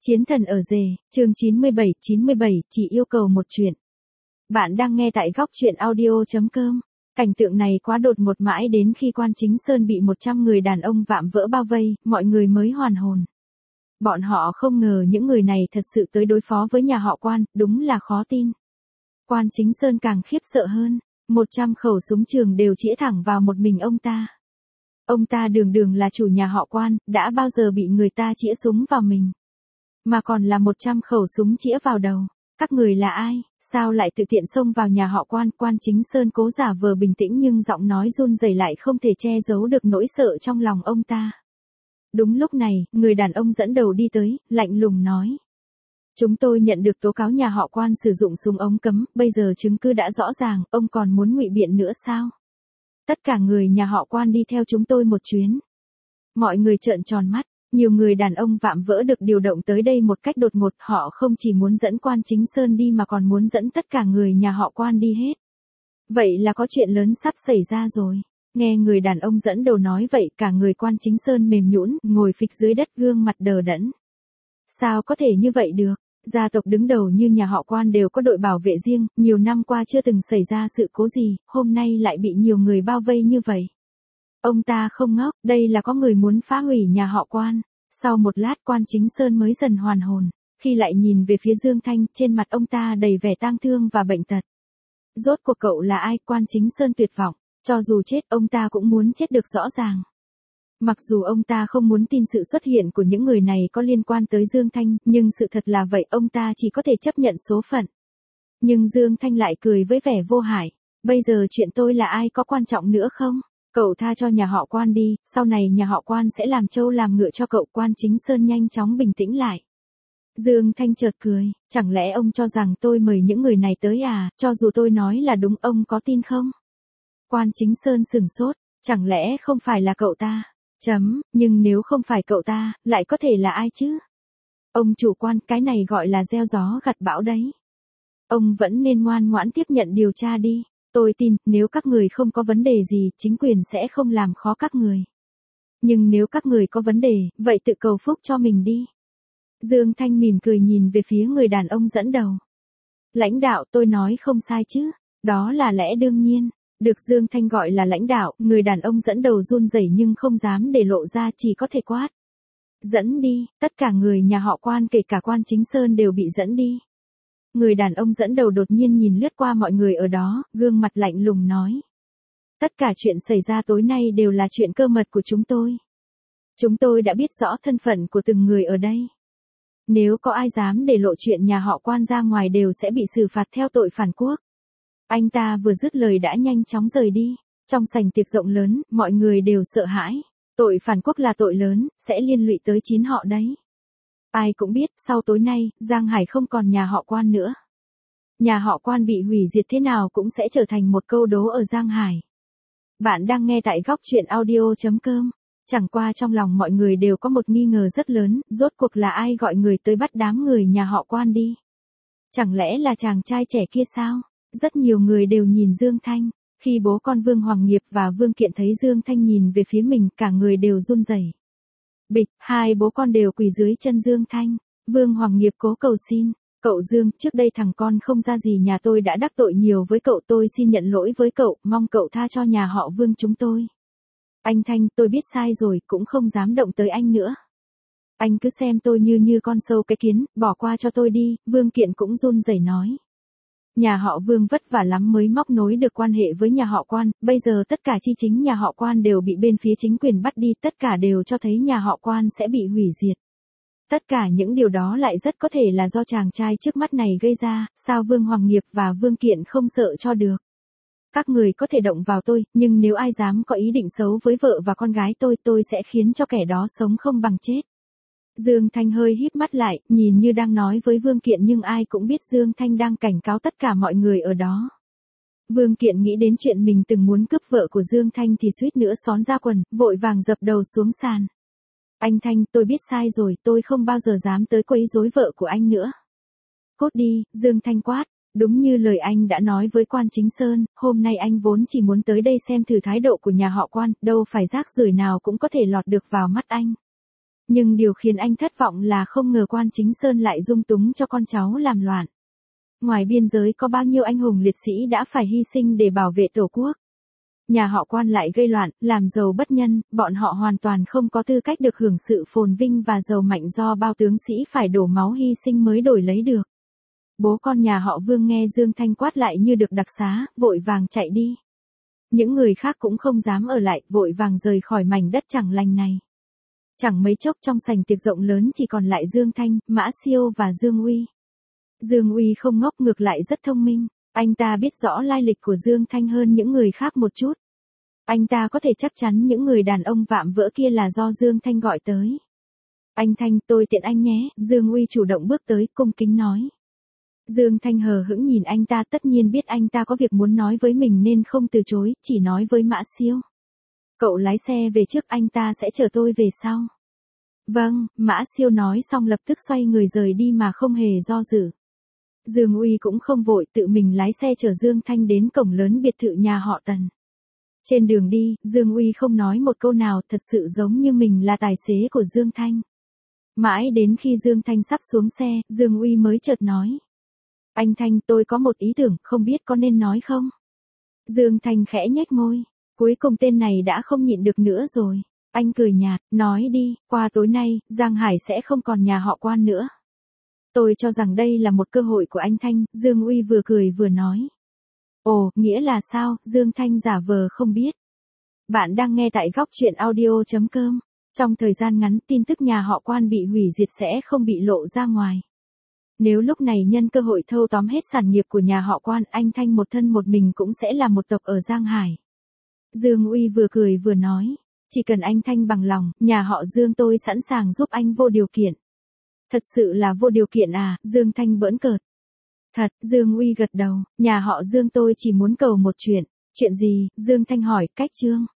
Chiến thần ở rể, chương 97, chỉ yêu cầu một chuyện. Bạn đang nghe tại góc truyện audio.com. Cảnh tượng này quá đột ngột mãi đến khi Quan Chính Sơn bị 100 người đàn ông vạm vỡ bao vây, mọi người mới hoàn hồn. Bọn họ không ngờ những người này thật sự tới đối phó với nhà họ Quan, đúng là khó tin. Quan Chính Sơn càng khiếp sợ hơn, 100 khẩu súng trường đều chĩa thẳng vào một mình ông ta. Ông ta đường đường là chủ nhà họ Quan, đã bao giờ bị người ta chĩa súng vào mình. Mà còn là 100 khẩu súng chĩa vào đầu. Các người là ai, sao lại tự tiện xông vào nhà họ Quan? Quan Chính Sơn cố giả vờ bình tĩnh nhưng giọng nói run rẩy lại không thể che giấu được nỗi sợ trong lòng ông ta. Đúng lúc này, người đàn ông dẫn đầu đi tới, lạnh lùng nói. Chúng tôi nhận được tố cáo nhà họ Quan sử dụng súng ống cấm, bây giờ chứng cứ đã rõ ràng, ông còn muốn ngụy biện nữa sao? Tất cả người nhà họ Quan đi theo chúng tôi một chuyến. Mọi người trợn tròn mắt. Nhiều người đàn ông vạm vỡ được điều động tới đây một cách đột ngột, họ không chỉ muốn dẫn Quan Chính Sơn đi mà còn muốn dẫn tất cả người nhà họ Quan đi hết. Vậy là có chuyện lớn sắp xảy ra rồi. Nghe người đàn ông dẫn đầu nói vậy, cả người Quan Chính Sơn mềm nhũn, ngồi phịch dưới đất, gương mặt đờ đẫn. Sao có thể như vậy được? Gia tộc đứng đầu như nhà họ Quan đều có đội bảo vệ riêng, nhiều năm qua chưa từng xảy ra sự cố gì, hôm nay lại bị nhiều người bao vây như vậy. Ông ta không ngốc, đây là có người muốn phá hủy nhà họ Quan. Sau một lát Quan Chính Sơn mới dần hoàn hồn, khi lại nhìn về phía Dương Thanh, trên mặt ông ta đầy vẻ tang thương và bệnh tật. Rốt cuộc cậu là ai? Quan Chính Sơn tuyệt vọng, cho dù chết ông ta cũng muốn chết được rõ ràng. Mặc dù ông ta không muốn tin sự xuất hiện của những người này có liên quan tới Dương Thanh, nhưng sự thật là vậy, ông ta chỉ có thể chấp nhận số phận. Nhưng Dương Thanh lại cười với vẻ vô hại, bây giờ chuyện tôi là ai có quan trọng nữa không? Cậu tha cho nhà họ Quan đi, sau này nhà họ Quan sẽ làm trâu làm ngựa cho cậu. Quan Chính Sơn nhanh chóng bình tĩnh lại. Dương Thanh chợt cười, chẳng lẽ ông cho rằng tôi mời những người này tới à, cho dù tôi nói là đúng ông có tin không? Quan Chính Sơn sửng sốt, chẳng lẽ không phải là cậu ta? Nhưng nếu không phải cậu ta, lại có thể là ai chứ? Ông chủ Quan, cái này gọi là gieo gió gặt bão đấy. Ông vẫn nên ngoan ngoãn tiếp nhận điều tra đi. Tôi tin, nếu các người không có vấn đề gì, chính quyền sẽ không làm khó các người. Nhưng nếu các người có vấn đề, vậy tự cầu phúc cho mình đi. Dương Thanh mỉm cười nhìn về phía người đàn ông dẫn đầu. Lãnh đạo, tôi nói không sai chứ, đó là lẽ đương nhiên. Được Dương Thanh gọi là lãnh đạo, người đàn ông dẫn đầu run rẩy nhưng không dám để lộ ra, chỉ có thể quát. Dẫn đi, tất cả người nhà họ Quan kể cả Quan Chính Sơn đều bị dẫn đi. Người đàn ông dẫn đầu đột nhiên nhìn lướt qua mọi người ở đó, gương mặt lạnh lùng nói. Tất cả chuyện xảy ra tối nay đều là chuyện cơ mật của chúng tôi. Chúng tôi đã biết rõ thân phận của từng người ở đây. Nếu có ai dám để lộ chuyện nhà họ Quan ra ngoài đều sẽ bị xử phạt theo tội phản quốc. Anh ta vừa dứt lời đã nhanh chóng rời đi. Trong sảnh tiệc rộng lớn, mọi người đều sợ hãi. Tội phản quốc là tội lớn, sẽ liên lụy tới 9 họ đấy. Ai cũng biết, sau tối nay, Giang Hải không còn nhà họ Quan nữa. Nhà họ Quan bị hủy diệt thế nào cũng sẽ trở thành một câu đố ở Giang Hải. Bạn đang nghe tại góc truyện audio.com. Chẳng qua trong lòng mọi người đều có một nghi ngờ rất lớn, rốt cuộc là ai gọi người tới bắt đám người nhà họ Quan đi? Chẳng lẽ là chàng trai trẻ kia sao? Rất nhiều người đều nhìn Dương Thanh. Khi bố con Vương Hoàng Nghiệp và Vương Kiện thấy Dương Thanh nhìn về phía mình, cả người đều run rẩy. Bịch, hai bố con đều quỳ dưới chân Dương Thanh. Vương Hoàng Nghiệp cố cầu xin. Cậu Dương, trước đây thằng con không ra gì nhà tôi đã đắc tội nhiều với cậu, tôi xin nhận lỗi với cậu, mong cậu tha cho nhà họ Vương chúng tôi. Anh Thanh, tôi biết sai rồi, cũng không dám động tới anh nữa. Anh cứ xem tôi như con sâu cái kiến, bỏ qua cho tôi đi. Vương Kiện cũng run rẩy nói. Nhà họ Vương vất vả lắm mới móc nối được quan hệ với nhà họ Quan, bây giờ tất cả chi chính nhà họ Quan đều bị bên phía chính quyền bắt đi, tất cả đều cho thấy nhà họ Quan sẽ bị hủy diệt. Tất cả những điều đó lại rất có thể là do chàng trai trước mắt này gây ra, sao Vương Hoàng Nghiệp và Vương Kiện không sợ cho được. Các người có thể động vào tôi, nhưng nếu ai dám có ý định xấu với vợ và con gái tôi sẽ khiến cho kẻ đó sống không bằng chết. Dương Thanh hơi híp mắt lại, nhìn như đang nói với Vương Kiện nhưng ai cũng biết Dương Thanh đang cảnh cáo tất cả mọi người ở đó. Vương Kiện nghĩ đến chuyện mình từng muốn cướp vợ của Dương Thanh thì suýt nữa xón ra quần, vội vàng dập đầu xuống sàn. Anh Thanh, tôi biết sai rồi, tôi không bao giờ dám tới quấy rối vợ của anh nữa. Cút đi, Dương Thanh quát. Đúng như lời anh đã nói với Quan Chính Sơn, hôm nay anh vốn chỉ muốn tới đây xem thử thái độ của nhà họ Quan, đâu phải rác rưởi nào cũng có thể lọt được vào mắt anh. Nhưng điều khiến anh thất vọng là không ngờ quan Chính Sơn lại dung túng cho con cháu làm loạn. Ngoài biên giới có bao nhiêu anh hùng liệt sĩ đã phải hy sinh để bảo vệ Tổ quốc. Nhà họ Quan lại gây loạn, làm giàu bất nhân, bọn họ hoàn toàn không có tư cách được hưởng sự phồn vinh và giàu mạnh do bao tướng sĩ phải đổ máu hy sinh mới đổi lấy được. Bố con nhà họ Vương nghe Dương Thanh quát lại như được đặc xá, vội vàng chạy đi. Những người khác cũng không dám ở lại, vội vàng rời khỏi mảnh đất chẳng lành này. Chẳng mấy chốc trong sảnh tiệc rộng lớn chỉ còn lại Dương Thanh, Mã Siêu và Dương Uy. Dương Uy không ngốc, ngược lại rất thông minh. Anh ta biết rõ lai lịch của Dương Thanh hơn những người khác một chút. Anh ta có thể chắc chắn những người đàn ông vạm vỡ kia là do Dương Thanh gọi tới. Anh Thanh, tôi tiện anh nhé, Dương Uy chủ động bước tới, cung kính nói. Dương Thanh hờ hững nhìn anh ta, tất nhiên biết anh ta có việc muốn nói với mình nên không từ chối, chỉ nói với Mã Siêu. Cậu lái xe về trước, anh ta sẽ chở tôi về sau. Vâng, Mã Siêu nói xong lập tức xoay người rời đi mà không hề do dự. Dương Uy cũng không vội, tự mình lái xe chở Dương Thanh đến cổng lớn biệt thự nhà họ Tần. Trên đường đi, Dương Uy không nói một câu nào, thật sự giống như mình là tài xế của Dương Thanh. Mãi đến khi Dương Thanh sắp xuống xe, Dương Uy mới chợt nói. Anh Thanh, tôi có một ý tưởng, không biết có nên nói không? Dương Thanh khẽ nhếch môi. Cuối cùng tên này đã không nhịn được nữa rồi. Anh cười nhạt, nói đi, qua tối nay, Giang Hải sẽ không còn nhà họ Quan nữa. Tôi cho rằng đây là một cơ hội của anh Thanh, Dương Uy vừa cười vừa nói. Ồ, nghĩa là sao? Dương Thanh giả vờ không biết. Bạn đang nghe tại góc truyện audio.com. Trong thời gian ngắn, tin tức nhà họ Quan bị hủy diệt sẽ không bị lộ ra ngoài. Nếu lúc này nhân cơ hội thâu tóm hết sản nghiệp của nhà họ Quan, anh Thanh một thân một mình cũng sẽ là một tộc ở Giang Hải. Dương Uy vừa cười vừa nói. Chỉ cần anh Thanh bằng lòng, nhà họ Dương tôi sẵn sàng giúp anh vô điều kiện. Thật sự là vô điều kiện à? Dương Thanh bỡn cợt. Thật, Dương Uy gật đầu, nhà họ Dương tôi chỉ muốn cầu một chuyện. Chuyện gì? Dương Thanh hỏi, cách Trương.